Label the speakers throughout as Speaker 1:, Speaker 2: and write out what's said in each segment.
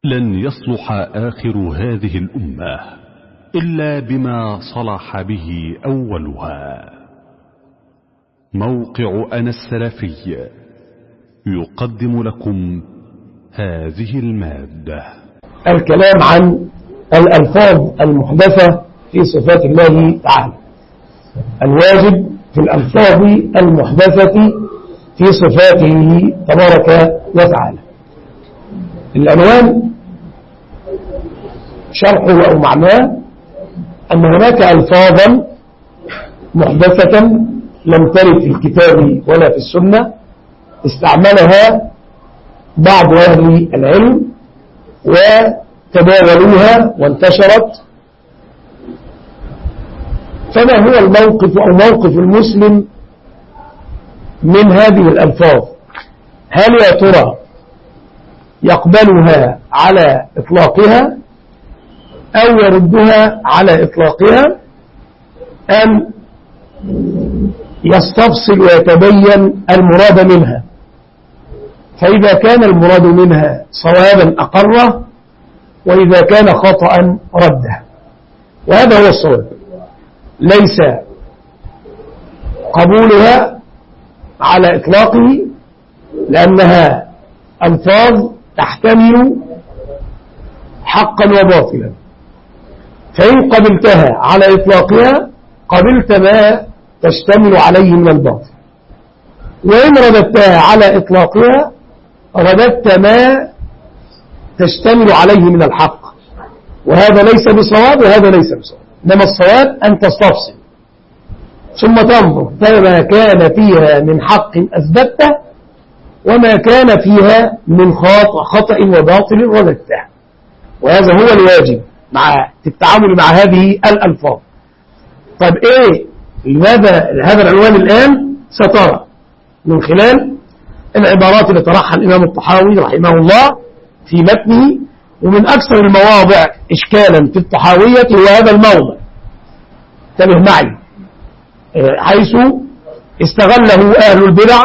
Speaker 1: لن يصلح آخر هذه الأمة إلا بما صلح به أولها. موقع أنا السلفي يقدم لكم هذه المادة.
Speaker 2: الكلام عن الألفاظ المحدثة في صفات الله تعالى. الواجب في الألفاظ المحدثة في صفاته تبارك وتعالى. العنوان شرحه أو معناه أن هناك ألفاظا محدثة لم ترد في الكتاب ولا في السنة استعملها بعض أهل العلم وتداولوها وانتشرت. فما هو الموقف أو موقف المسلم من هذه الألفاظ؟ هل يا ترى يقبلها على إطلاقها أو يردها على إطلاقها أم يستفصل ويتبين المراد منها؟ فإذا كان المراد منها صوابا أقره وإذا كان خطأ رده. وهذا هو الصواب. ليس قبولها على إطلاقه لأنها ألفاظ تحتمل حقا وباطلا، فإن قبلتها على إطلاقها قبلت ما تشتمل عليه من الباطل، وإن رددتها على إطلاقها رددت ما تشتمل عليه من الحق. وهذا ليس بصواب وهذا ليس بصواب، إنما الصواب أن تستفصل ثم تنظر فما كان فيها من حق أثبته وما كان فيها من خطأ وباطل رددته. وهذا هو الواجب مع التعامل مع هذه الألفاظ. طيب إيه هذا العنوان الآن سترى من خلال العبارات اللي طرحها الإمام الطحاوي رحمه الله في متنه. ومن أكثر المواضع إشكالا في الطحاوية هو هذا الموضع، انتبه معي، حيث استغله أهل البدع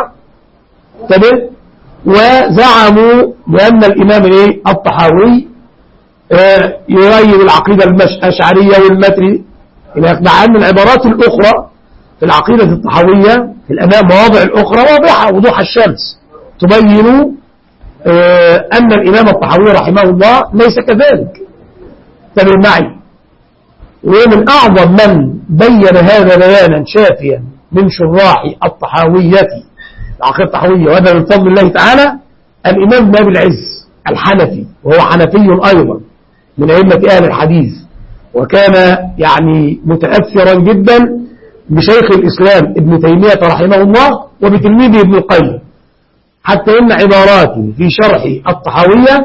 Speaker 2: وزعموا بأن الإمام الطحاوي يغير العقيدة الأشعرية والمتري، مع أن العبارات الأخرى في العقيدة الطحاوية في الأمام مواضع الأخرى واضحة وضوح الشمس تبين أن الإمام الطحاوي رحمه الله ليس كذلك. انتبه معي. ومن أعظم من بين هذا بيانا شافيا من شراح الطحاوية العقيدة الطحاوية وهذا من فضل الله تعالى الإمام ابن أبي العز الحنفي، وهو حنفي أيضا من أئمة أهل الحديث، وكان يعني متأثرا جدا بشيخ الإسلام ابن تيمية رحمه الله وبتلميذه ابن القيم، حتى إن عباراته في شرح الطحاوية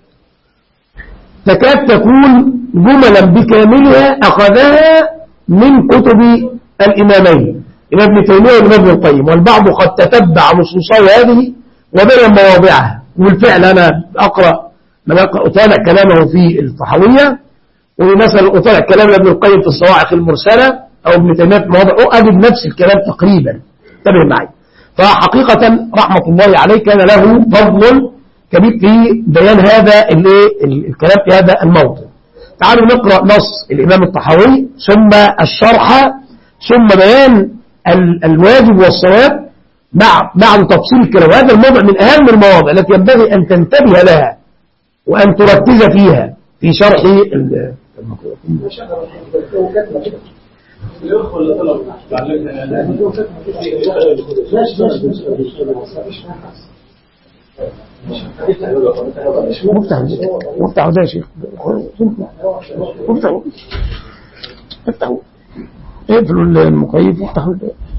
Speaker 2: تكاد تكون جملا بكاملها أخذها من كتب الإمامين ابن تيمية وابن ابن القيم، والبعض قد تتبع نصوصي هذه وبين مواضعها. وبالفعل أنا أطالع كلامه في الطحاوية، ومثلا أطالع كلام ابن القيم في الصواعق المرسلة أو ابن تيمية في مواضع أجد نفس الكلام تقريبا. انتبه معي. فحقيقة رحمة الله عليه كان له فضل كبير في بيان هذا الكلام في هذا الموضوع. تعالوا نقرأ نص الإمام الطحاوي ثم الشرح ثم بيان الواجب والصواب بعد تفصيل الكلام. وهذا الموضوع من أهم المواضع التي ينبغي أن تنتبه لها وأن تركز فيها في شرح مفتح ده يا شيخ، افتحوا اقفلوا المكيف وافتحوا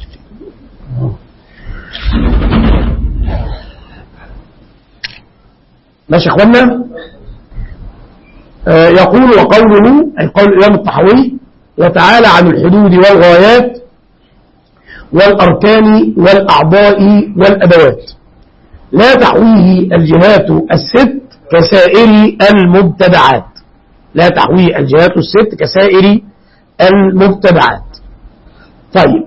Speaker 2: ماشي يا اخوانا. يقول وقوله أي قول الإمام الطحاوي وتعالى عن الحدود والغايات والأركان والأعضاء والأدوات لا تحويه الجهات الست كسائر المبتدعات. لا تحويه الجهات الست كسائر المبتدعات. طيب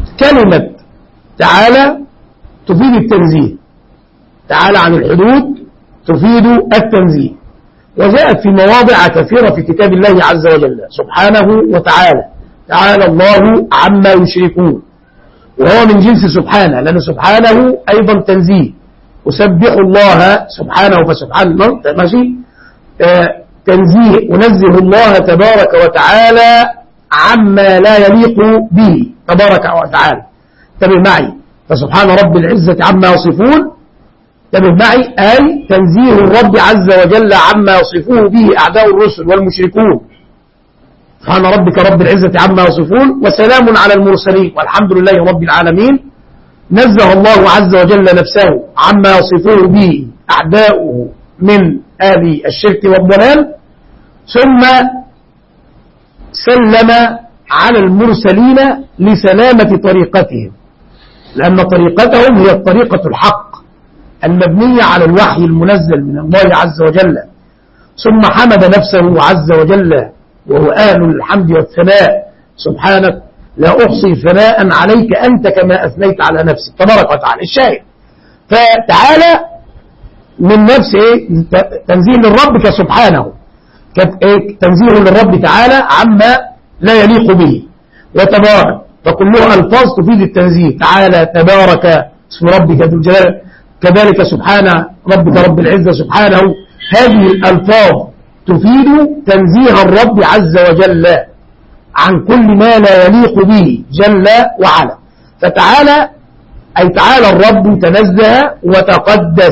Speaker 2: كلمة تعالى تفيد التنزيه. تعالى عن الحدود تفيد التنزيه، وجاءت في مواضع كثيرة في كتاب الله عز وجل سبحانه وتعالى. تعالى الله عما يشركون، وهو من جنس سبحانه، لأن سبحانه أيضا تنزيه. أسبح الله سبحانه فسبحانه ماشي تنزيه، أنزه الله تبارك وتعالى عما لا يليق به تبارك وتعالى. انتبه معي، فسبحان رب العزة عما يصفون، انتبه معي، أي تنزيه الرب عز وجل عما يصفوه به أعداء الرسل والمشركون. سبحان ربك رب العزة عما يصفون وسلام على المرسلين والحمد لله رب العالمين. نزه الله عز وجل نفسه عما يصفوه به أعداؤه من آل الشرك والضلال، ثم سلم على المرسلين لسلامة طريقتهم، لأن طريقتهم هي الطريقة الحق المبنية على الوحي المنزل من الله عز وجل. ثم حمد نفسه عز وجل وهو أهل الحمد والثناء، سبحانك لا أحصي ثناء عليك أنت كما أثنيت على نفسك تبارك وتعالى. الشاهد، فتعالى من نفسه تنزيه للرب كسبحانه، تنزيه للرب تعالى عما لا يليق به، وتبارك، فكلها ألفاظ تفيد التنزيه. تعالى، تبارك اسم ربك ذو الجلال، كذلك سبحان ربك رب العزة سبحانه. هذه الألفاظ تفيد تنزيه الرب عز وجل عن كل ما لا يليق به جل وعلا. فتعالى أي تعالى الرب تنزه وتقدس،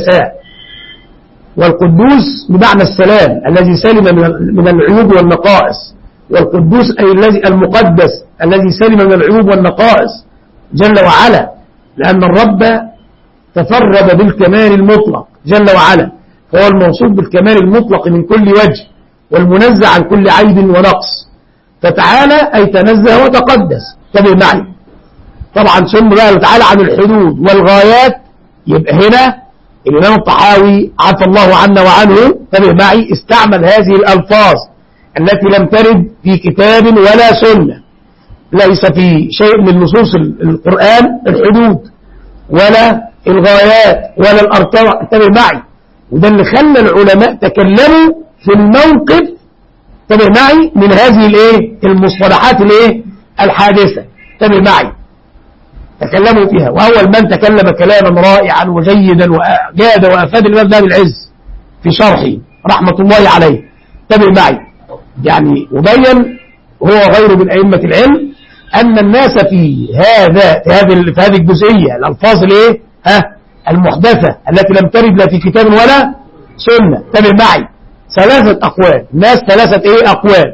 Speaker 2: والقدوس بمعنى السلام الذي سلم من العيوب والنقائص، والقدوس أي الذي المقدس الذي سلم من العيوب والنقائص جل وعلا، لأن الرب تفرد بالكمال المطلق جل وعلا، فهو الموصوف بالكمال المطلق من كل وجه والمنزه عن كل عيب ونقص. فتعالى أي تنزه وتقدس. تبع معي طبعا. ثم بقى تعالى عن الحدود والغايات، يبقى هنا الإمام الطحاوي عفى الله عنا وعنه تبع معي استعمل هذه الألفاظ التي لم ترد في كتاب ولا سنة، ليس في شيء من نصوص القرآن الحدود ولا الغايات ولا الأركان. تبع معي، وده اللي خلى العلماء تكلموا في الموقف تبع معي من هذه المصطلحات الحادثة. تبع معي تكلموا فيها، وأول من تكلم كلاما رائعا وجيدا وجاد وأفاد الإمام ابن العز في شرحه رحمة الله عليه. تبع معي يعني وبين هو غير من أئمة العلم أن الناس في هذه الجزئية الألفاظ المحدثة التي لم ترد لا في كتاب ولا سنة. تبع معي ثلاثة أقوال، الناس ثلاثة أقوال،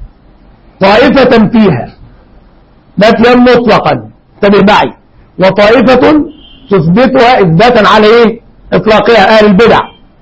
Speaker 2: طائفة فيها نفيا مطلقا، تبع معي، وطائفة تثبتها إثباتا على إطلاقها، أهل البدع،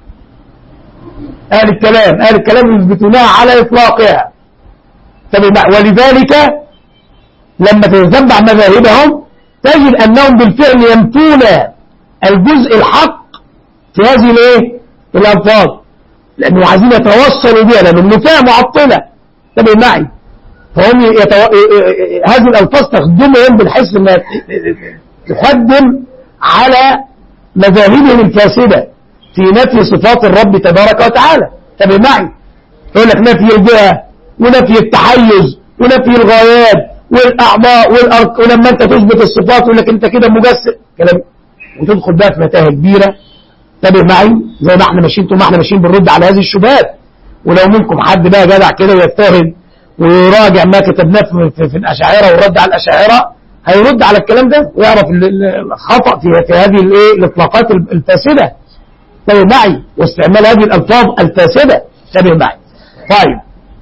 Speaker 2: أهل الكلام يثبتونها على إطلاقها. تبع معي، ولذلك لما تتبع مذاهبهم تجد أنهم بالفعل ينفون الجزء الحق في هذه الألفاظ، لأنه عايزين يتوصلوا بها، لأنهم نفاة معطلة. تبع معي، فهم هذه الألفاظ تخدمهم بالحس أنها تخدم على مذاهبهم الفاسدة في نفي صفات الرب تبارك وتعالى. تبع معي، يقول لك نفي الجهة ونفي التحيز ونفي الغايات والأعضاء والأرك، ولما أنت تثبت الصفات يقول لك أنت كده مجسد كلام، وتدخل بقى في متاهة كبيرة. تابع معي، زي ما احنا ماشيين طول ما احنا ماشيين بنرد على هذه الشبهات. ولو منكم حد بقى جدع كده ويجتهد ويراجع ما كتبناه في الأشاعرة ورد على الأشاعرة، هيرد على الكلام ده ويعرف الخطأ في هذه الإطلاقات الفاسدة. تابع معي، واستعمال هذه الألفاظ الفاسدة. تابع معي. طيب،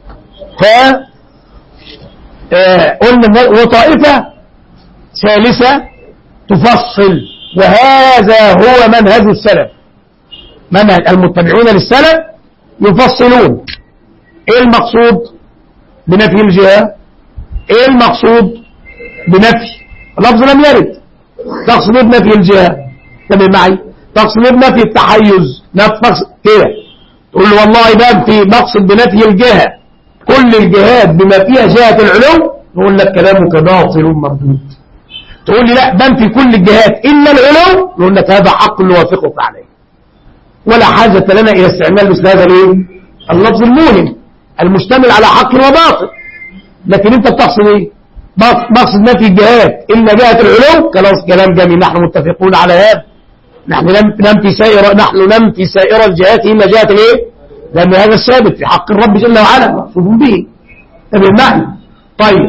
Speaker 2: قلنا وطائفة ثالثة تفصل، وهذا هو منهج السلف، منهج المتبعون للسلف يفصلون. ايه المقصود بنفي الجهة؟ ايه المقصود بنفي لفظ لم يرد؟ تقصد بنفي الجهة؟ تبع معي، تقصد بنفي التحيز؟ نفس كده تقول له والله بنفي، مقصد بنفي الجهة كل الجهات بما فيها جهة العلو، نقول لك كلامك باطل مردود. تقول لي لا بنفي كل الجهات إلا العلو، نقول لك هذا حق اللي وافقك عليه. ولا حاجة لنا إلى استعمال مثل هذا اللفظ الموهم المشتمل على حق وباطل. لكن أنت بتقصد إيه؟ بقصد نفي الجهات إلا جهة العلو. خلاص كلام جميل، نحن متفقون على هذا. نحن ننفي سائر الجهات إلا جهة الإيه؟ لأن هذا الثابت في حق الرب جل وعلا مقصود به. تبع المعنى. طيب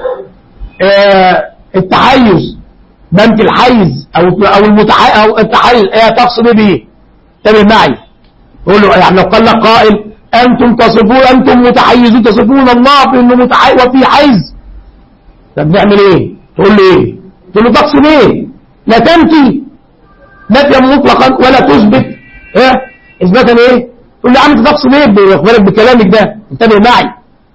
Speaker 2: التحيز، بنت الحيز أو التحيز إيه تقصد به؟ تبع معي. يقول له يعني لو قال لك قائل أنتم متحيزون تصفون الله بأنه متحيز وفي حيز، طب نعمل إيه؟ تقول له إيه؟ تقول له تقصد إيه؟ لا تنفي نفيا مطلقا ولا تثبت إيه؟ إثباتا إيه؟ تقول له يا عم أنت تقصد إيه بالك بكلامك ده؟ انتبه معي.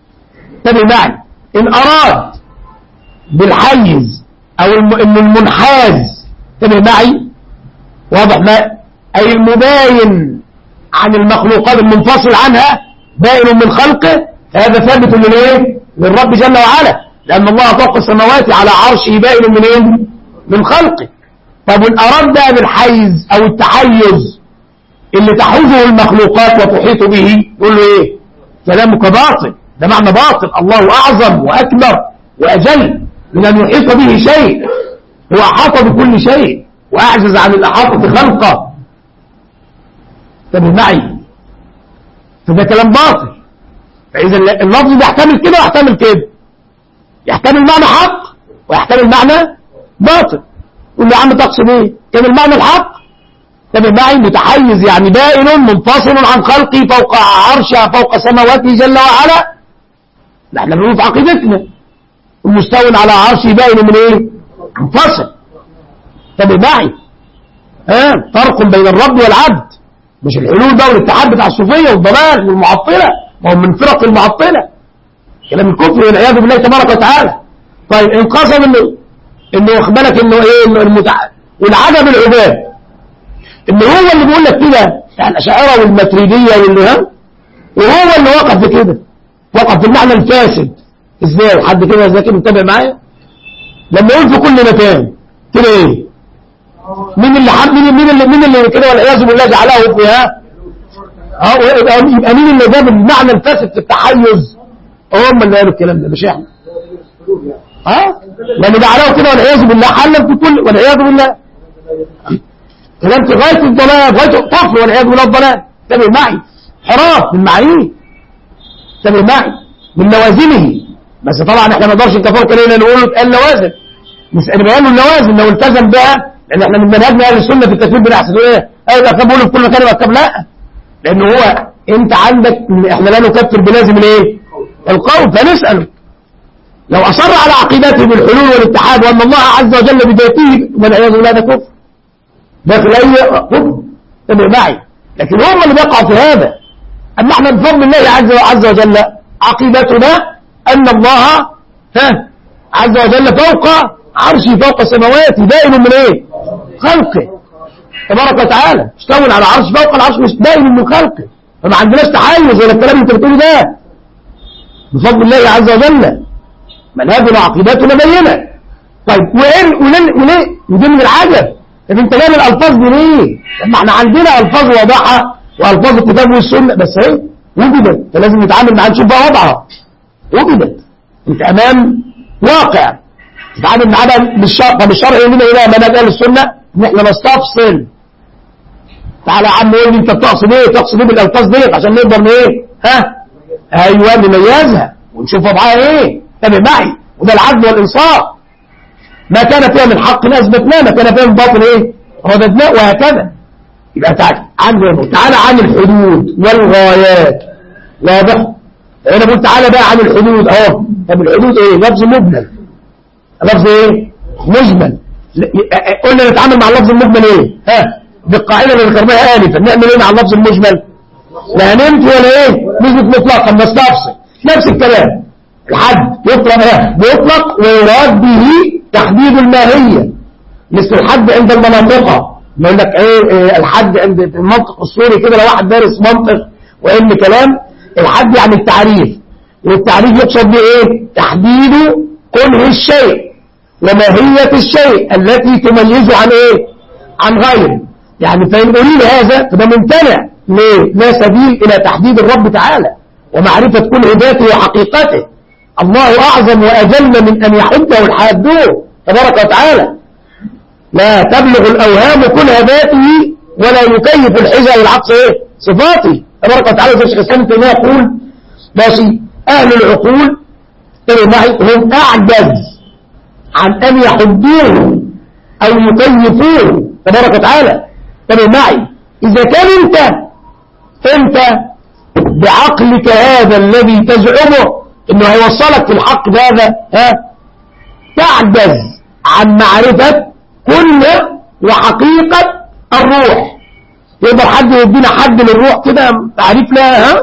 Speaker 2: إن أراد بالحيز أو المنحاز، انتبه معي، واضح ما أي المباين عن المخلوقات المنفصل عنها بائن من خلقه، هذا ثابت للرب جل وعلا، لأن الله فوق السماوات على عرشه بائن من ايه؟ من خلقه. طب إن أراد بقى بالحيز أو التحيز اللي تحوزه المخلوقات وتحيط به، يقول له إيه؟ كلامك باطل، ده معنى باطل. الله أعظم وأكبر وأجل من أن يحيط به شيء، هو أحاط بكل شيء وأعجز عن الإحاطة خلقه. انتبه معي، فده كلام باطل. فإذا اللفظ ده يحتمل كده ويحتمل كده، يحتمل معنى حق ويحتمل معنى باطل. قل له يا عم تقصد ايه؟ كان المعنى الحق. انتبه معي، متحيز يعني بائن منفصل عن خلقه فوق عرشه فوق سماواته جل وعلا. نحن بنقول في عقيدتنا المستوى على عرشه بائن من ايه؟ منفصل. انتبه معي، فرق بين الرب والعبد، مش الحلول ده والاتحاد بتاع الصوفيه والضلال والمعطله، ما هو من فرق المعطله كلام الكفر والعياذ بالله تبارك وتعالى. طيب ان قصد انه واخد بالك انه ايه؟ انه والعجب العباد انه هو اللي بيقول لك كده، يعني الاشاعره والماتريديه وهو اللي وقف في كده، وقف في المعنى الفاسد. ازاي حد كده زي كده متابع معايا؟ لما يقول في كل مكان كده ايه؟ مين اللي كده والعياذ بالله جعله فيها؟ يبقى مين اللي جاب المعنى الفاسد في التحيز؟ هم اللي قالوا الكلام ده مش احنا. لأنه جعله كده والعياذ بالله حلا في كل، والعياذ بالله كلام في غاية الضلال، غاية الكفر والعياذ بالله الضلال. انتبه معي، حراف من معانيه، انتبه معي، من لوازمه. بس طبعا احنا ما نقدرش نكفر كلنا نقول اللوازم، نسأل بيانه اللوازم لو التزم بها، لأن احنا من منهجنا أهل السنة في التكفير بنحسب ايه؟ الأكتاب بيقولوا في كل مكان الأكتاب لا، لأنه هو انت عندك احنا لا نكفر بلازم الايه؟ القول. فنسأله لو أصر على عقيدته بالحلول والاتحاد وأن الله عز وجل بذاته والعياذ بالله ده كفر داخل أي كفر، تبع معي. لكن هم اللي بيقعوا في هذا. أما احنا بفضل الله عز وجل عقيدتنا أن الله عز وجل فوق عرشه فوق سماواته دائم من ايه؟ خلقه تبارك وتعالى، استوى على عرش فوق العرش، مش دائم من خلقه. فما عندناش تحيز ولا الكلام اللي انت بتقوله ده، بفضل الله عز وجل منهجنا وعقيدتنا بينة. طيب وليه ودي من العجب؟ طب انت جايب الالفاظ دي ليه؟ لما احنا عندنا الفاظ واضحه والفاظ الكتاب والسنه، بس اهي وجدت، فلازم نتعامل معاها نشوف بقى وضعها. وجدت، انت امام واقع تتعامل معاها بالشرع. طب الشرع يقول لنا ايه؟ منهج اهل السنه ان احنا نستفصل. تعالى يا عم قول لي انت بتقصد ايه؟ تقصد ايه بالالفاظ ديت عشان نقدر ايه؟ ايوه نميزها ونشوف وضعها ايه. انتبه معي، وده العدل والانصاف. ما كان فيها من حق اثبتناه، ما كان فيها من باطل ايه؟ رددناه، وهكذا. يبقى تعالى عن الحدود والغايات. واضح؟ انا بقول تعالى بقى عن الحدود اهو. طب الحدود ايه؟ لفظ مجمل. لفظ ايه؟ مجمل. قلنا نتعامل مع اللفظ المجمل ايه؟ بالقاعده اللي ذكرناها انفا. نعمل ايه مع اللفظ المجمل؟ لا نمت ولا ايه؟ نثبت مطلقا نستفصل. نفس الكلام. الحد يطلق ويراد به تحديد الماهية، مثل الحد عند المناطق. يقول لك ايه الحد عند المنطق السوري كده، لو واحد دارس منطق وعلم كلام، الحد يعني التعريف، والتعريف يقصد به ايه؟ تحديد كنه الشيء وماهية الشيء التي تميزه عن ايه؟ عن غيره. يعني فإن أريد هذا فده ممتنع. ليه؟ لا سبيل إلى تحديد الرب تعالى ومعرفة كل ذاته وحقيقته. الله أعظم وأجل من أن يحده الحادون تبارك وتعالى. لا تبلغ الأوهام كلها ذاته ولا يكيف الحجة والعقص صفاته تبارك وتعالى. زي الشيخ الإسلام ابن تيمية يقول ماشي أهل العقول هم أعجز عن أن يحدوه أو يكيفوه تبارك وتعالى. تبقى معي إذا كان أنت بعقلك هذا الذي تزعمه إنه هيوصلك في الحق هذا تعجز عن معرفة كل وحقيقة الروح. يقدر حد يدينا حد للروح كده تعريف لها؟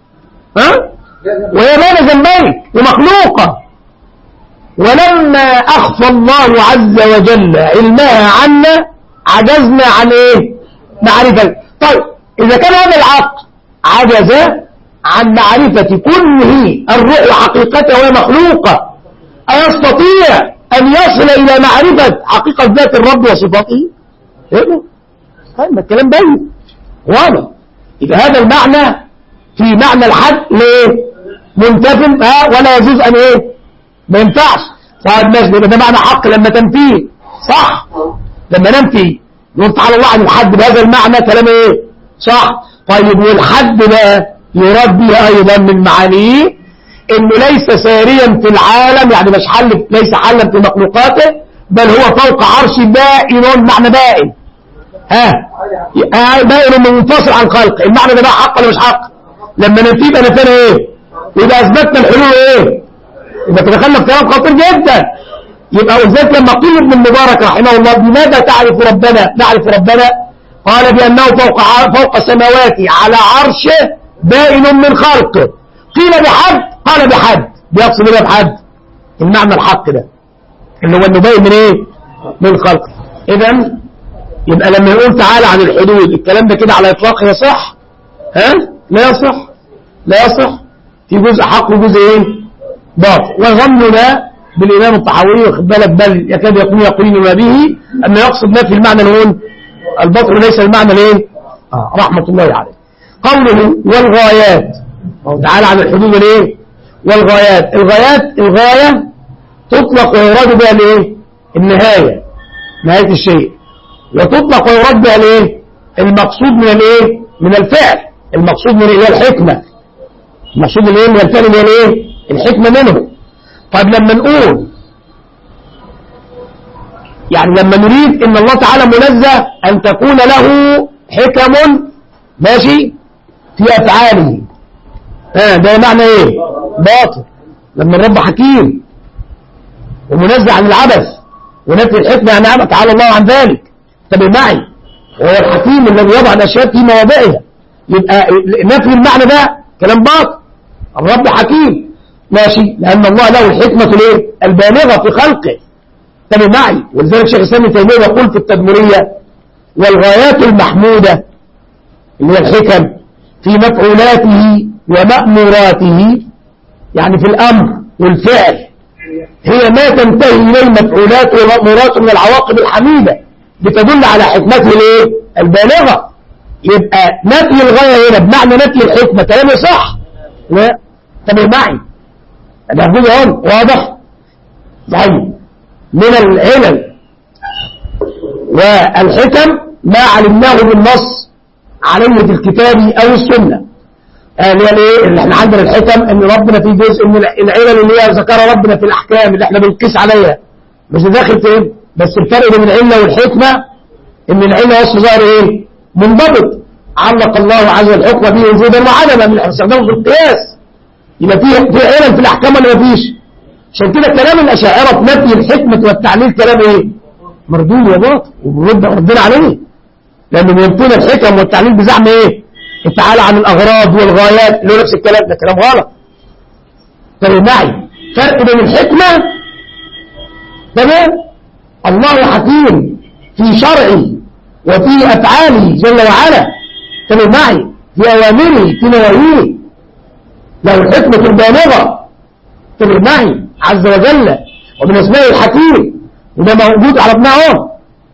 Speaker 2: وهي ما ذنبك ومخلوقة. ولما أخفى الله عز وجل علمها عنا عجزنا عن معرفة. طيب إذا كان هذا العقل عجز عن معرفة كله الروح وحقيقته وهي مخلوقة، أيستطيع أن يصل إلى معرفة حقيقة ذات الرب وصفاته؟ هذا الكلام باين واضح. إذا هذا المعنى في معنى الحد منتف ولا يجوز أن ما ينفعش. طيب ماشي، ده معنى حق لما تنفيه صح. لما ننفي نقول تعالى الله عن الحد بهذا المعنى كلام صح. طيب والحد ده يراد به أيضا من معانيه إنه ليس ساريا في العالم، يعني مش ليس حلا في مخلوقاته، بل هو فوق عرش بائن. معنى بائن بائن منفصل عن خلقه. المعنى ده بقى حق ولا مش حق؟ لما ننفيه بقى نفينا يبقى أثبتنا الحلول يبقى تدخلنا في كلام خطير جدا. يبقى وذلك لما قيل ابن المبارك رحمه الله بماذا نعرف ربنا قال بأنه فوق سماواته على عرشه بائن من خلقه. قيل بحد قال بحد. بيقصد ايه بحد؟ المعنى الحق ده اللي هو انه باين من من خلقه. اذا يبقى لما يقول تعالى عن الحدود الكلام ده كده على اطلاقه يصح؟ لا يصح. في جزء حق وجزء باطل. وظننا بالإمام الطحاوي واخد بالك بل يكاد يكون يقولون ما به أنه يقصد نفي المعنى الباطل وليس المعنى رحمة الله عليه. قوله والغايات تعالى عن الحدود والغايات. الغاية تطلق ويراد بها النهاية، نهاية الشيء، وتطلق ويراد بها المقصود من الفعل، المقصود من الحكمة، المقصود من الفعل من الحكمة منه. طيب لما نقول يعني لما نريد ان الله تعالى منزه ان تكون له حكم ماشي في افعاله، ده معنى باطل. لما الرب حكيم ومنزه عن العبث ونفي الحكمة عن عبث تعالى الله عن ذلك. تبقى معي وهو الحكيم الذي يضع الاشياء في مواضعها. يبقى نفي المعنى ده كلام باطل. الرب حكيم ماشي لأن الله له الحكمة البالغة في خلقه. تبقى معي. ولذلك الشيخ الإسلام ابن تيمية يقول في التدمرية والغايات المحمودة اللي هي الحكم في مفعولاته ومأموراته، يعني في الأمر والفعل، هي ما تنتهي إليه المفعولات والمأمورات من العواقب الحميدة بتدل على حكمته البالغة. يبقى نفي الغاية هنا بمعنى نفي الحكمة كلامي صح؟ لا. تبقى معي هنا واضح. طيب من العلل والحكم ما علمناه بالنص عليه في الكتاب أو السنة. اللي احنا عندنا الحكم ان ربنا في جزء من العلل اللي هي ذكر ربنا في الأحكام اللي احنا بنقيس عليها، مش داخل فين. بس الفرق بين العلة والحكمة ان العلة وصف ظاهر منضبط، علق الله عز وجل الحكم به وجودا وعدما من استخدامه في القياس. يبقى في علل في الأحكام ولا مفيش؟ عشان كده كلام الأشاعرة في نفي الحكمة والتعليل كلام مردود وباطل وردنا عليه، لأنه ينفون الحكم والتعليل بزعم تعالى عن الأغراض والغايات اللي هو نفس الكلام ده كلام غلط. طيب معي فرق بين الحكمة تمام الله حكيم في شرعه وفي أفعاله جل وعلا، طيب معي في أوامره في نواهيه له الحكمة البالغة طيب معي عز وجل، ومن اسماء الحكيم وده موجود على ابنائهم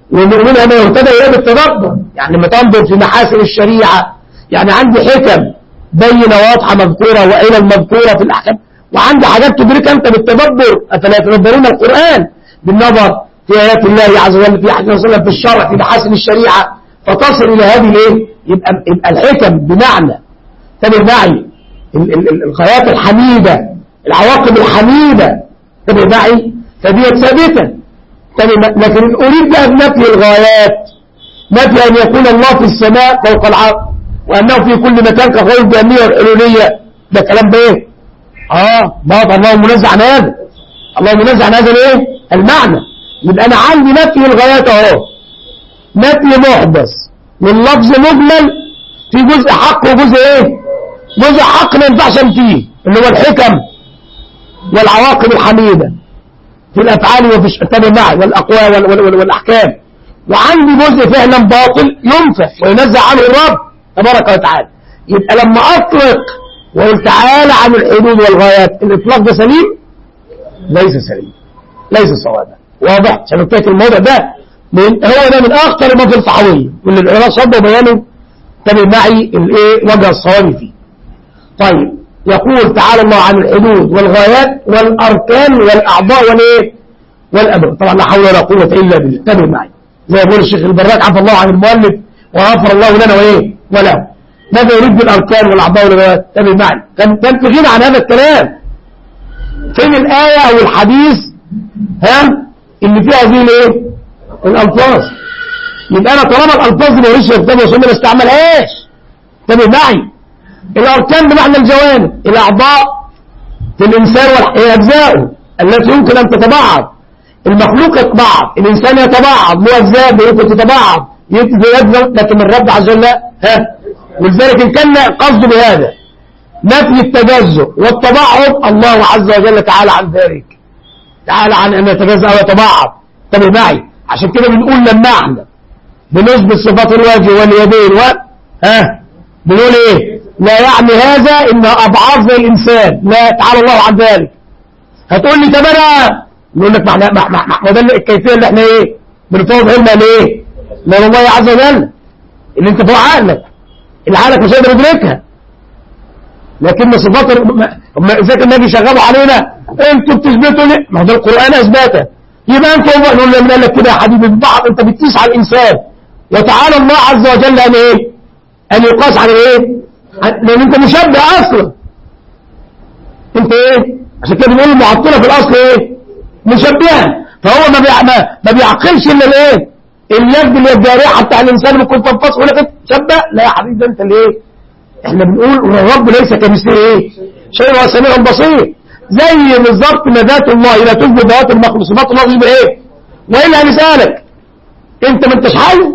Speaker 2: ومنها ما يهتدى إليه بالتدبر. يعني لما تنظر في محاسن الشريعة، يعني عندي حكم بينة واضحة مذكورة وإلى المذكورة في الأحكام، وعندي حاجات تدرك أنت بالتدبر. أفلا يتدبرون القرآن بالنظر في آيات الله عز وجل، في حديث صلى الله عليه وسلم، في الشرع، في محاسن الشريعة، فتصل إلى هذه الإيه؟ يبقى الحكم بمعنى تبع معي الغايات الحميدة، العواقب الحميدة تبع معي، فدي ثابتة. لكن أريد بقى بنفي الغايات، نفي أن يكون الله في السماء فوق العرش، وأنه في كل مكان كقول الجهمية والحلولية، ده كلام بإيه؟ باطل. الله منزع عن هذا، الله منزع عن هذا الإيه؟ المعنى. يبقى أنا عندي نفي الغايات أهو، نفي محدث من لفظ مجمل في جزء حق وجزء إيه؟ جزء حق ما ينفعش فيه، اللي هو الحكم والعواقب الحميدة في الأفعال وفي التابع معي والأقوال والأحكام. وعندي جزء فعلا باطل ينفع وينزع عنه الرب تبارك وتعالى. يبقى لما أطلق وقل تعالى عن الحدود والغايات، الإطلاق ده سليم؟ ليس سليم، ليس صوابا. واضح؟ عشان نتاكد الموضوع ده هو ده من أخطر ما في الفحوية، واللي العلماء صدوا بيانه تابع معي وجه الصواب فيه. طيب، يقول تعالى الله عن الحدود والغايات والأركان والأعضاء والأبواب. طبعا لا حول ولا قوة إلا بالله. تابع معي زي يقول الشيخ البراك عفى الله عن المؤلف وغفر الله لنا وله. ماذا يريد بالأركان والأعضاء والغايات؟ تابع معي. كان في غنى عن هذا الكلام. فين الآية أو الحديث اللي فيها هذه الألفاظ؟ يبقى أنا طالما الألفاظ اللي ماليش في الكتاب والسنة ما استعملهاش. تابع معي. الأركان بمعنى الجوانب، الأعضاء في الإنسان وأجزاؤه التي يمكن أن تتبعض. المخلوق يتبعض، الإنسان يتبعض، له أجزاء يمكن تتبعض، لكن الرب عز وجل ولذلك إن كان قصده بهذا نفي التجزؤ والتبعض، الله عز وجل تعالى عن ذلك، تعالى عن أن يتجزأ ويتبعض. تابع معي. عشان كده بنقول لما احنا بنثبت صفات الوجه واليدين بنقول ايه؟ لا يعني هذا ان ابعاض زي الانسان، لا، تعالى الله عن ذلك. هتقول لي طب انا نقول لك ما ده الكيفيه اللي احنا بنفوض علمها ليه؟ لان الله عز وجل اللي انت فوق عقلك، العقلك مش قادر يدركها. لكن صفات اذا كان النبي شغالوا علينا انتوا بتثبتوا ليه؟ ما ده القران اثبته. يبقى انتوا نقول لك كده يا حبيبي ببعض، انت بتقيس على الانسان، وتعالى الله عز وجل ان يقاس على لان انت مشبه اصلا. انت عشان كده بنقول المعطله في الاصل مشبهه. فهو ما بيعقلش الا اليد اللي الجارحه بتاع الانسان ممكن تنفصل ولكن تشبه. لا يا حبيبي، ده انت اللي احنا بنقول الرب ليس كمثله شيء، هو سميع بصير. زي بالظبط ما ذات الله لا تشبه ذات المخلوق، صفات الله تشبه والا هنسالك انت ما انتش حي؟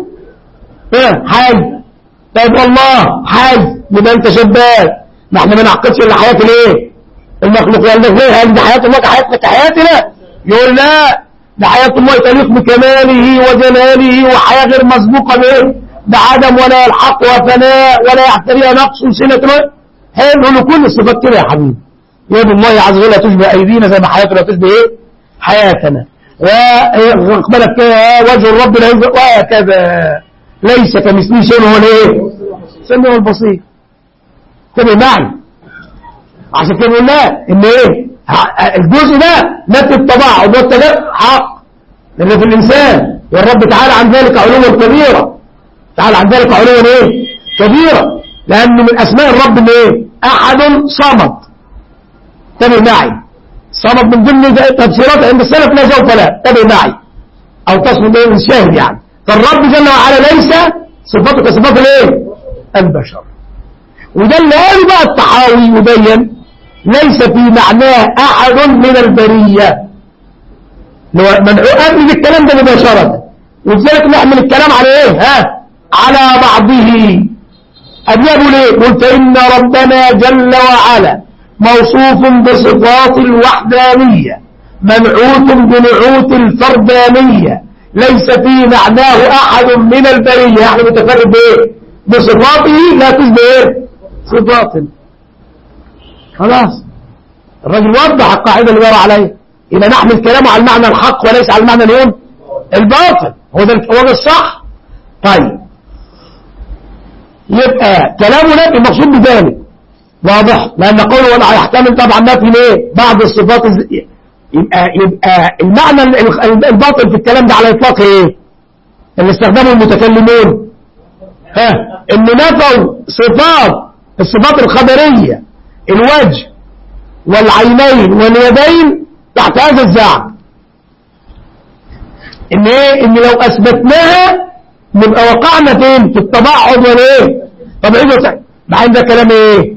Speaker 2: حي. طيب والله حي، يبقى انت شباب. ما احنا ما نعقدش الا حياه المخلوق. يعني هل دي حياه الله كحياتنا كحياتنا؟ يقول لا، ده حياه الله تليق بكماله وجلاله، وحياه غير مسبوقه بعدم ولا يلحق وفناء ولا يعتريها نقص وسنه. حلو كل الصفات كده يا حبيبي. يد الله عز وجل تشبه ايدينا زي ما حياتنا تشبه حياتنا. واقبلك وجه الرب لا ينزل وهكذا، ليس كمثله شيء، هو سميع البصير. تابع معي. عشان كده قلنا ان الجزء ده نفي التباعد والتجزؤ حق لان في الانسان، والرب تعالى عن ذلك علوا كبيرا، تعالى عن ذلك علوا كبيرا، لان من اسماء الرب احد صمد. تابع معي. صمد من ضمن تفسيرات عند السلف لا جوف لا. تابع معي او تصمد الشاهد. يعني فالرب جل وعلا ليس صفاته كصفات البشر. وده اللي قالوا بقى الطحاوي يبين ليس في معناه احد من البريه، منعوء قبل الكلام ده مباشره. ولذلك نحمل الكلام على على بعضه. أبيضوا ليه؟ قلت إن ربنا جل وعلا موصوف بصفات الوحدانية منعوت بنعوت الفردانية، ليس في معناه أحد من البرية، يعني متفرد بصفاته لا تشبه صفاته. خلاص الرجل وضح القاعدة اللي بيرى عليها. إذا نحمل كلامه على المعنى الحق وليس على المعنى الباطل، هو ده الصح. طيب يبقى كلامنا المقصود بذلك واضح، لأن قوله ولا يحتمل طبعا نفي ليه بعض الصفات يبقى المعنى الباطل في الكلام ده على إطلاق ايه اللي استخدمه المتكلمون؟ إن نفوا الصفات الخبرية، الوجه والعينين واليدين تحت هذا الزعم. إن ايه؟ إن لو أثبتناها نبقى وقعنا فين؟ في التبعض والايه؟ طبعا مع ده كلام ايه؟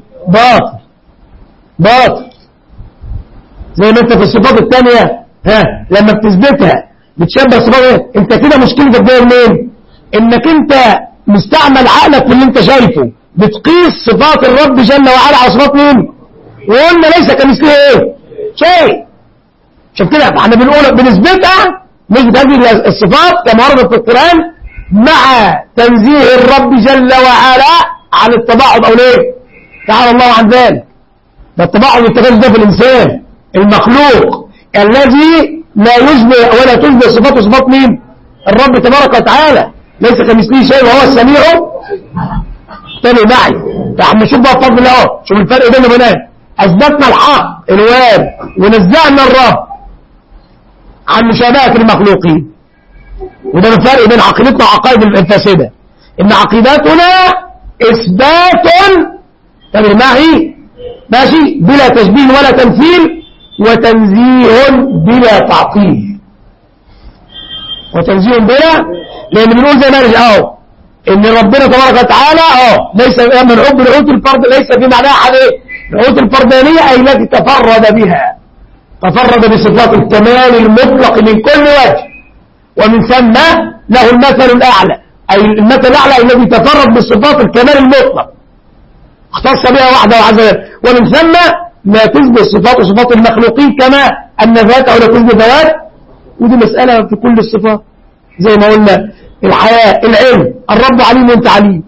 Speaker 2: باطل زي ما انت في الصفات الثانية لما بتثبتها بتشبه الصفات ايه؟ انت كده مشكلتك جايه منين؟ انك انت مستعمل عقلك في اللي انت شايفه، بتقيس صفات الرب جل وعلا على صفات مين؟ وقلنا ليس كمثله ايه؟ شيء. عشان كده احنا بنقول بنثبتها نثبت هذه الصفات كما وردت في القرآن مع تنزيه الرب جل وعلا عن التباعد او ليه؟ تعالى الله عن ذلك. ده التباعد والتكاثر ده في الانسان المخلوق الذي لا يشبه ولا تشبه صفاته صفات مين؟ الرب تبارك وتعالى، ليس كمثله شيء وهو السميع. تاني معي فاحنا نشوف بقى بفضل الله، شوف الفرق بيننا وبين اثبتنا الحق الوارد ونزعنا الرب عن مشابهة المخلوقين. وده الفرق بين عقيدتنا وعقائد الفاسدة، ان عقيدتنا اثبات تاني معي ماشي بلا تشبيه ولا تمثيل، وتنزيه بلا تعطيل. وتنزيه بلا، لان بنقول زي ما رجع ان ربنا تبارك وتعالى ليس من حب نعوت الفرد ليس في معناها حد نعوت الفردانية اي التي تفرد بها، تفرد بصفات الكمال المطلق من كل وجه، ومن ثم له المثل الاعلى، اي المثل الاعلى الذي تفرد بصفات الكمال المطلق اختص بها وحده عز وجل، ومن ثم لا تثبت صفات المخلوقين كما ان ذاته لا تثبت ذوات. ودي مسألة في كل الصفات زي ما قلنا، الحياة، العلم، الرب عليم وانت عليم.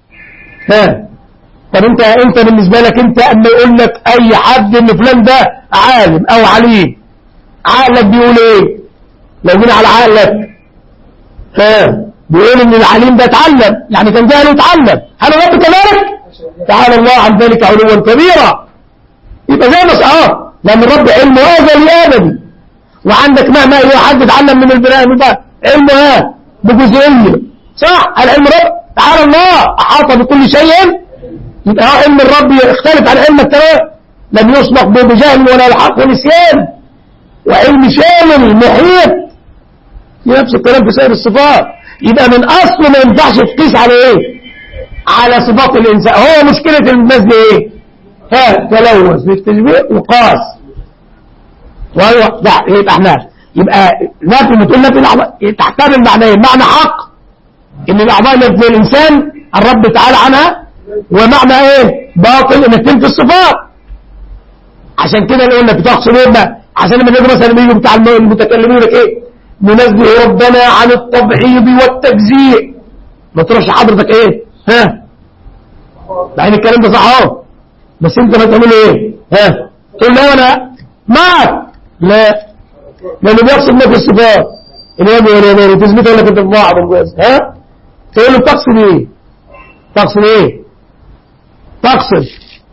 Speaker 2: طب انت بالنسبة لك انت اما يقول لك اي حد ان فلان ده عالم او عليم، عقلك بيقول ايه؟ لو جينا على عقلك بيقول ان العليم ده اتعلم، يعني كان جاهل واتعلم. هل الرب كذلك؟ تعالى الله عن ذلك علوا كبيرا. يبقى زي ما لان الرب علمه ازلي ابدي، وعندك مهما اي حد اتعلم من البناء ده علمه بجزئيه، صح؟ العلم رب تعالى الله احاط بكل شيء. يبقى علم الرب يختلف عن علم التمام، لم يسبق بجهل ولا الحق ونسيان، وعلم شامل محيط. نفس الكلام في سائر الصفات. يبقى من اصله ما ينفعش تقيس على ايه؟ على صفات الانسان. هو مشكله الناس دي ايه؟ تلوث بالتشبيه وقاس. وايوه يبقى احنا نفي بتقول نفي الاعضاء تحتمل معنيين، معنى حق ان الاعضاء اللي في الانسان الرب تعالى عنها، ومعنى ايه؟ باطل انك تنفي الصفات. عشان كده نقول لك بتقصد ايه بقى؟ عشان لما نيجي مثلا بيجوا بتاع المتكلمين لك ايه؟ ننزه ربنا عن التبعيض والتجزيء. ما تروحش حضرتك ايه؟ يعني الكلام ده صح بس انت ما تعمل ايه؟ تقول لا انا معك، لا لانه بيقصد لك الصفات اليد واليدين تثبتها لك انت في بعض الجواز. تقول له تقصد ايه؟ تقصد ايه؟ تقصد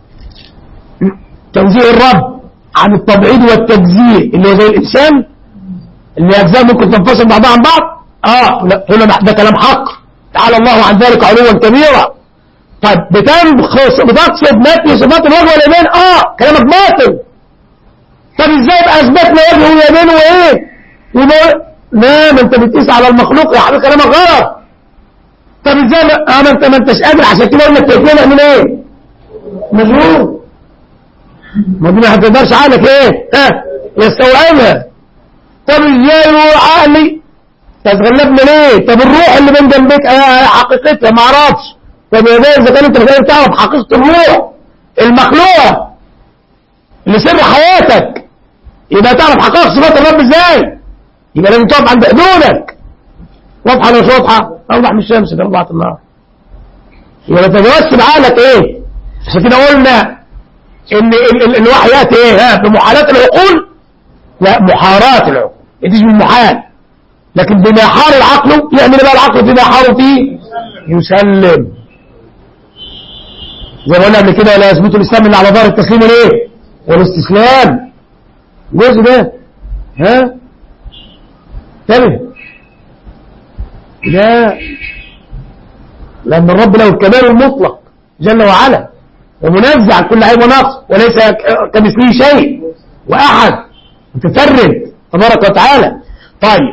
Speaker 2: تنزيه الرب عن التبعيض والتجزيء اللي هو زي الانسان اللي اجزاء ممكن تنفصل بعضها عن بعض. لا هنا ده كلام حق، تعالى الله عن ذلك علوا كبيرا. طيب بتقصد نفي صفات الوجه واليدين، كلامك باطل. طب ازاي يبقى اثبتنا وجه واليدين وايه؟ لا ما انت بتقيس على المخلوق يا حبيبي، كلامك غلط. طب ازاي ما انتش قادر، عشان كده قلنا التوكيل من ايه؟ مجنون. ما دي ما هتقدرش عقلك ايه؟ يستوعبها. طب ازاي عقلي تتغلبنا ليه؟ طب الروح اللي بين جنبك حقيقتها ما اعرفش. طب يا ده اذا كان انت مش قادر تعرف حقيقه الروح المخلوقه اللي سر حياتك، يبقى تعرف حقائق صفات الرب ازاي؟ يبقى لازم تقف عند حدودك. واضحه ولا مش واضحه؟ اوضح من الشمس في ربعه النهار. يبقى ما تتوسل بعقلك ايه؟ عشان كده قلنا ان الوحي ياتي ايه؟ بمحالات العقول؟ لا، محارات العقول. دي مش بالمحال، لكن بما حار العقل يعمل بقى العقل فيما حار فيه يسلم. زي ما قلنا قبل كده، ولا يثبت الاسلام الا على ظاهر التسليم والايه والاستسلام. الجزء ده ها انتبه لا، لأن الرب له الكمال المطلق جل وعلا ومنزع عن كل عيب ونقص وليس كمثله شيء وأحد متفرد تبارك وتعالى. طيب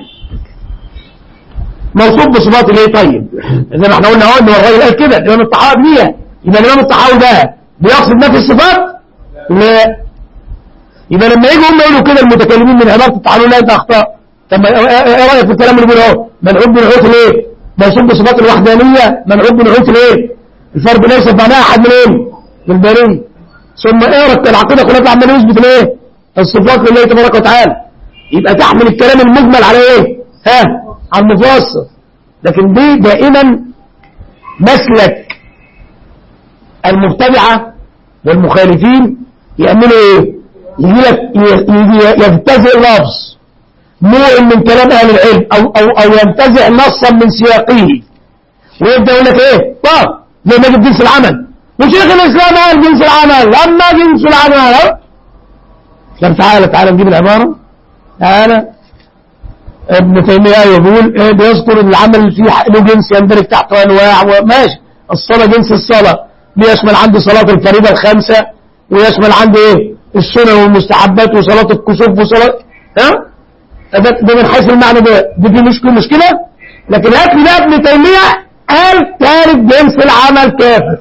Speaker 2: موصوف بصفات الايه؟ طيب زي ما احنا قلنا اهو ان الراجل قال كده الامام الطحاوي بيها، يبقى الامام الطحاوي ده بيقصد نفي الصفات؟ لا. يبقى لما يجوا هم يقولوا كده المتكلمين من عباره الطحاوي لا انت اخطاء. طب ايه رايك في الكلام اللي بيقوله اهو؟ منعوت بنعوت الايه؟ موصوف بصفات الوحدانيه منعوت بنعوت الايه؟ الفرد ليس معناه احد من ايه؟ من البريه. ثم اقرا العقيده كلها عمال يثبت الايه؟ الصفات لله تبارك وتعالى. يبقى تحمل الكلام المجمل على ايه؟ على المفصل. لكن دي دائما مسلك المبتدعه والمخالفين يعملوا ايه؟ يجي ينتزع لفظ نوع من كلام اهل العلم او ينتزع نصا من سياقه ويبدا يقول لك ايه؟ طب زي ما جنس العمل وشيخ الاسلام قال جنس العمل لما جنس العمل. طب تعالى نجيب العباره. تعالى ابن تيميه يقول بيذكر العمل فيه له جنس يندرج تحته انواع وماشي. الصلاه جنس الصلاه بيشمل عندي صلاه الفريضه الخمسه ويشمل عندي ايه؟ السنن والمستحبات وصلاه الكسوف وصلاه ده من حيث المعنى دي مشكله. لكن هات لي بقى ابن تيميه قال ثالث جنس العمل كافر.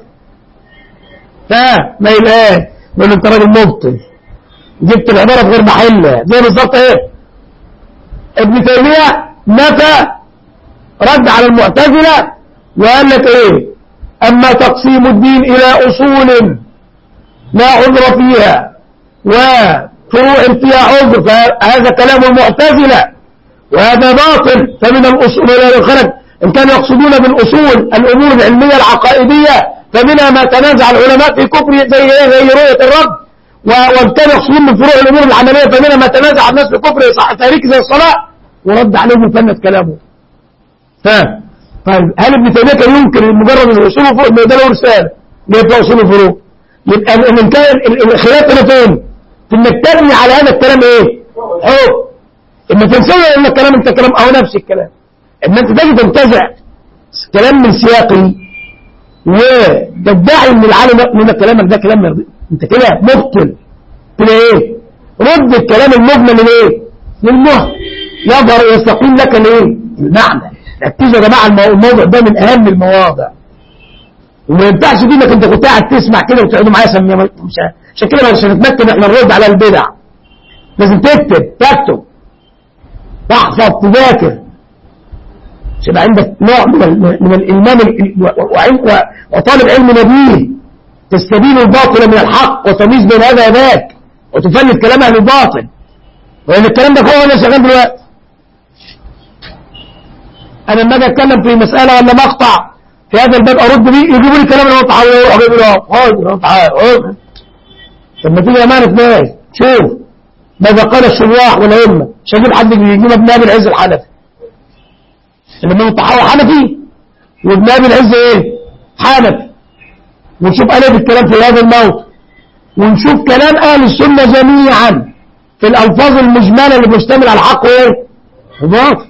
Speaker 2: ما يلقاش يقول انت راجل مبطل جبت العباره في غير محلها. زي بالظبط ايه؟ ابن تيميه نفى رد على المعتزله وقال لك ايه؟ اما تقسيم الدين الى اصول لا عذر فيها وفروع فيها عذر فهذا كلام المعتزله وهذا باطل. فمن الاصول لا خرج ان كانوا يقصدون بالاصول الامور العلميه العقائديه فمنها ما تنازع العلماء في كفر زي رؤيه الرب، وان كانوا يقصدون من فروع الامور العمليه فمنها ما تنازع الناس في كفر تاريخ زي الصلاه ورد عليهم وفند كلامه. طيب هل ابن تيميه كان ينكر مجرد الاصول وفروع؟ ده له رساله جايب فيها اصول وفروع. يبقى من كان الخلاف هنا فين؟ في انك تبني على هذا الكلام ايه؟ حكم. اما تنسوا ان الكلام انت كلام او نفس الكلام. اما انت تجي تنتزع كلام من سياقه وتدعي ان العالم من كلامك ده كلام مرضي، انت كده مبطل كده ايه؟ رد الكلام المجمل للايه؟ للمهم يظهر ويستقيم لك الايه؟ المعنى. ركزوا يا جماعه الموضوع ده من اهم المواضع وما ينفعش دي انك انت كنت قاعد تسمع كده وتقعدوا معايا عشان كده مش هنتمكن احنا نرد على البدع. لازم تكتب تحفظ تذاكر عشان يبقى عندك نوع من الالمام وطالب علم نبيه تستبين الباطل من الحق وتمييز بين هذا وذاك وتفند كلام اهل الباطل. وان الكلام ده هو انا شغال دلوقتي. انا لما اجي اتكلم في مساله ولا مقطع في هذا الباب ارد بيه يجيبوا لي الكلام اللي هو تعالى يروح يقول له تعالى. طب ما تيجي يا مان ناس شوف ماذا قال الشراح والائمه. مش هجيب حد يجيب ابن ابي العز الحنفي. الامام الطحاوي حنفي وابن ابي العز ايه؟ حنفي. ونشوف قلب الكلام في هذا الموت ونشوف كلام اهل السنه جميعا في الالفاظ المجمله اللي بتشتمل على الحق وايه؟ وباطل.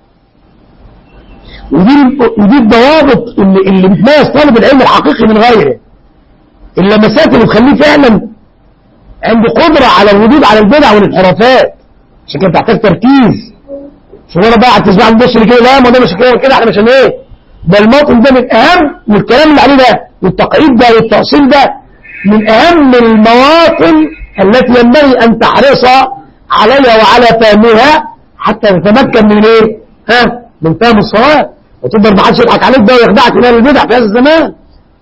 Speaker 2: ودي الضوابط اللي بتميز طالب العلم الحقيقي من غيره. اللمسات اللي بتخليه فعلا عنده قدرة على الردود على البدع والانحرافات. عشان كده بتحتاج تركيز. شغلنا بقى تسمع النص اللي كده لا ما ده مش كده احنا عشان ايه؟ ده الموطن ده من اهم والكلام اللي عليه ده والتقعيد ده والتأصيل ده من اهم المواطن التي ينبغي ان تحرص عليها وعلى فهمها حتى تتمكن من ايه؟ من فهم الصواب. وتقدر ما حدش يضحك عليك ده ويخدعك من البدع في هذا الزمان.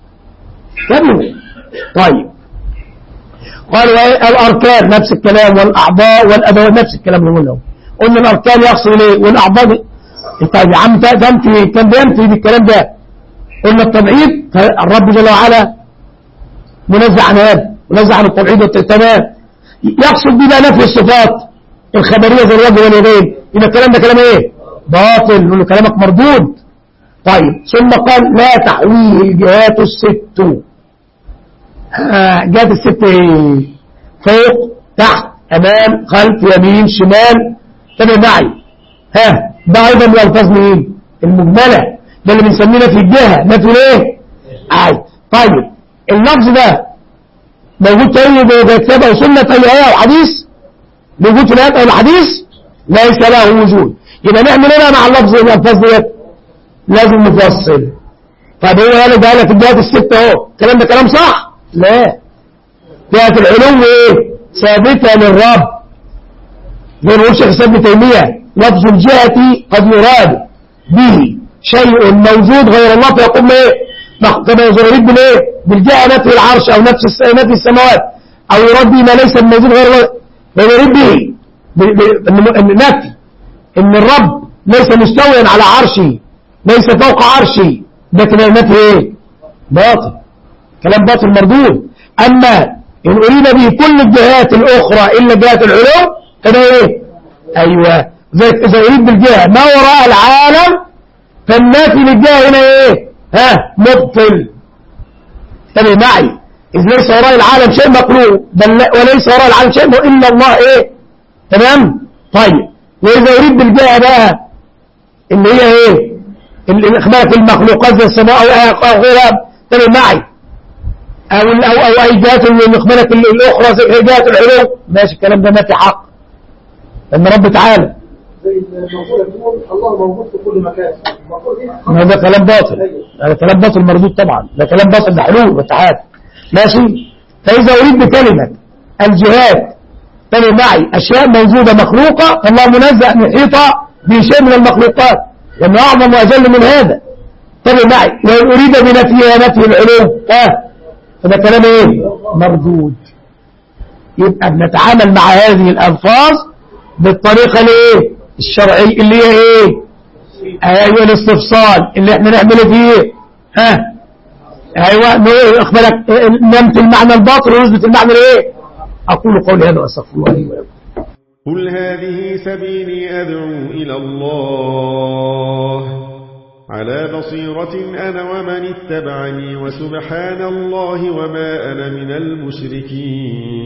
Speaker 2: طيب قالوا الاركان نفس الكلام والاعضاء والادوات نفس الكلام اللي قلنا الاركان يقصد ايه والاعضاء. طيب يا عم كان بينفي بالكلام ده. قلنا التبعيد الرب جل وعلا منزع عن هذا منزع عن التبعيد والتمام. يقصد بيه نفي الصفات الخبريه زي الوجه واليدين. يبقى الكلام ده كلام ايه؟ باطل، نقول له كلامك مردود. طيب ثم قال لا تحويه الجهات الست. جهات الست ايه؟ فوق تحت امام خلف يمين شمال. تابع معي. ده ايضا من الفاظ مين؟ المجمله، ده اللي بنسميه في الجهه نفي ليه؟ طيب اللفظ ده موجود تاني بكتاب او سنه في اي ايه او حديث؟ موجود في الايات او الحديث؟ ليس له وجود. يبقى نعمل ايه مع اللفظ الالفاظ ديت؟ لازم نفصل. طب هو قال ده في الجهات الست اهو، الكلام ده كلام صح؟ لا، جهه العلو ايه؟ ثابته للرب. زي ما يقول شيخ الاسلام ابن تيميه لفظ الجهه قد يراد به شيء موجود غير الله فيقوم ايه؟ كما يريد بالايه؟ بالجهه نفي العرش او نفي السماوات، او يراد به ما ليس موجود غير الله، ويريد به النفي ان الرب ليس مستويا على عرشه، ليس فوق عرشه، لكن النفي ايه؟ باطل، كلام باطل مردود. اما ان اريد به كل الجهات الاخرى الا جهه العلو فده ايه؟ ايوه، اذا اريد بالجهه ما وراء العالم فالنافي للجهه هنا ايه؟ مبطل. انتبه معي، اذ ليس وراء العالم شيء مخلوق، بل وليس وراء العالم شيء الا الله ايه؟ تمام؟ طيب واذا اريد بالجهه بقى اللي هي ايه؟ الاخبار في المخلوقات زي السماء او غيرها، انتبه معي، او اي جهات من الاخبار الاخرى زي جهه العلو، ماشي الكلام ده نافي حق لان رب تعالى
Speaker 3: زي المقولة تقول الله موجود في كل مكان.
Speaker 2: هذا كلام باطل، هذا كلام باطل مردود طبعا، ده كلام باطل، ده حلول وتعالى. ماشي. فإذا أريد بكلمة الجهات تبع معي أشياء موجودة مخلوقة، فالله منزه أن يحيط بشيء من المخلوقات، لأنه أعظم وأجل من هذا. تبع معي وإن أريد بنفيها نفي العلوم فده كلام إيه؟ مردود. يبقى بنتعامل مع هذه الألفاظ بالطريقة الايه؟ الشرعية اللي هي ايه؟ ايوه الاستفصال اللي احنا نعمله فيه ايوه اخبرك نمت المعنى الباطل ونثبت المعنى الايه؟ اقول قولي هذا واستغفر الله لي ولكم.
Speaker 4: قل هذه سبيلي ادعو الى الله على بصيرة انا ومن اتبعني وسبحان الله وما انا من المشركين.